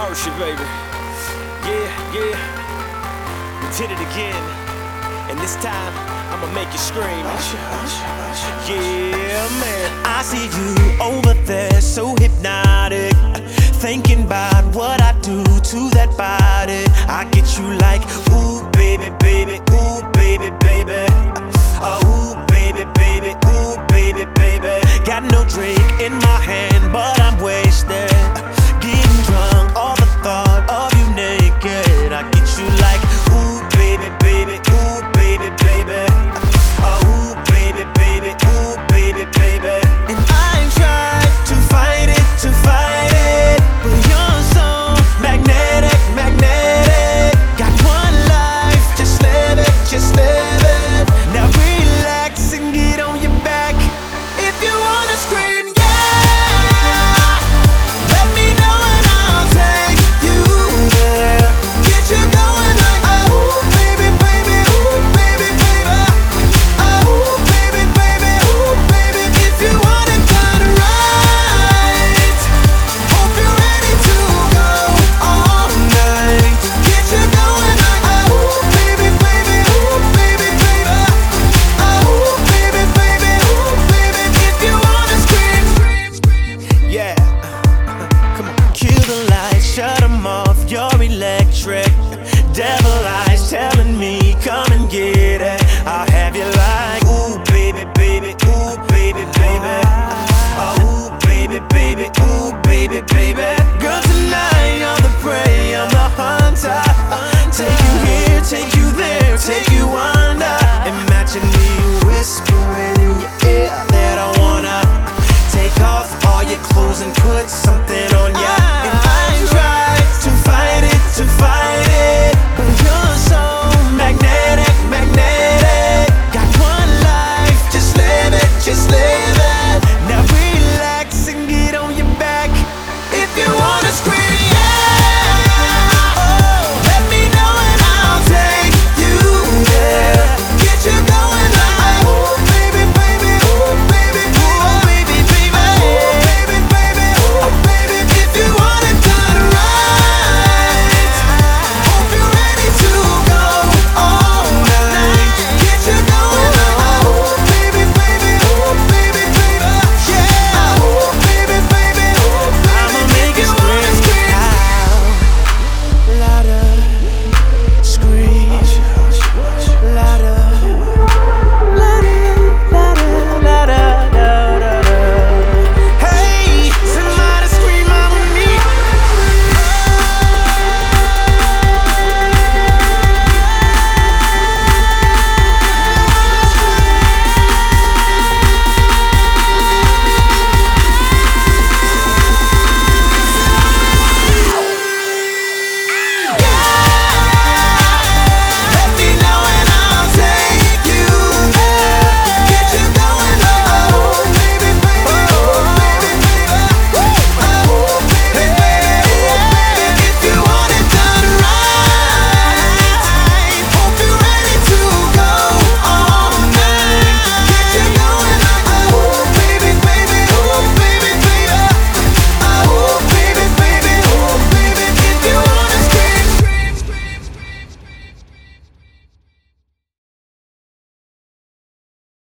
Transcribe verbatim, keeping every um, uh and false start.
Hershey, baby. Yeah, yeah. We did it again. And this time, I'ma make you scream. Yeah, man. I see you over there, so hypnotic, thinking about what I do to that body. I get you like, ooh, baby, baby, ooh, baby, baby. Oh, ooh, baby, baby, ooh, baby, baby. Got no drink in my hand, but I'm wasted.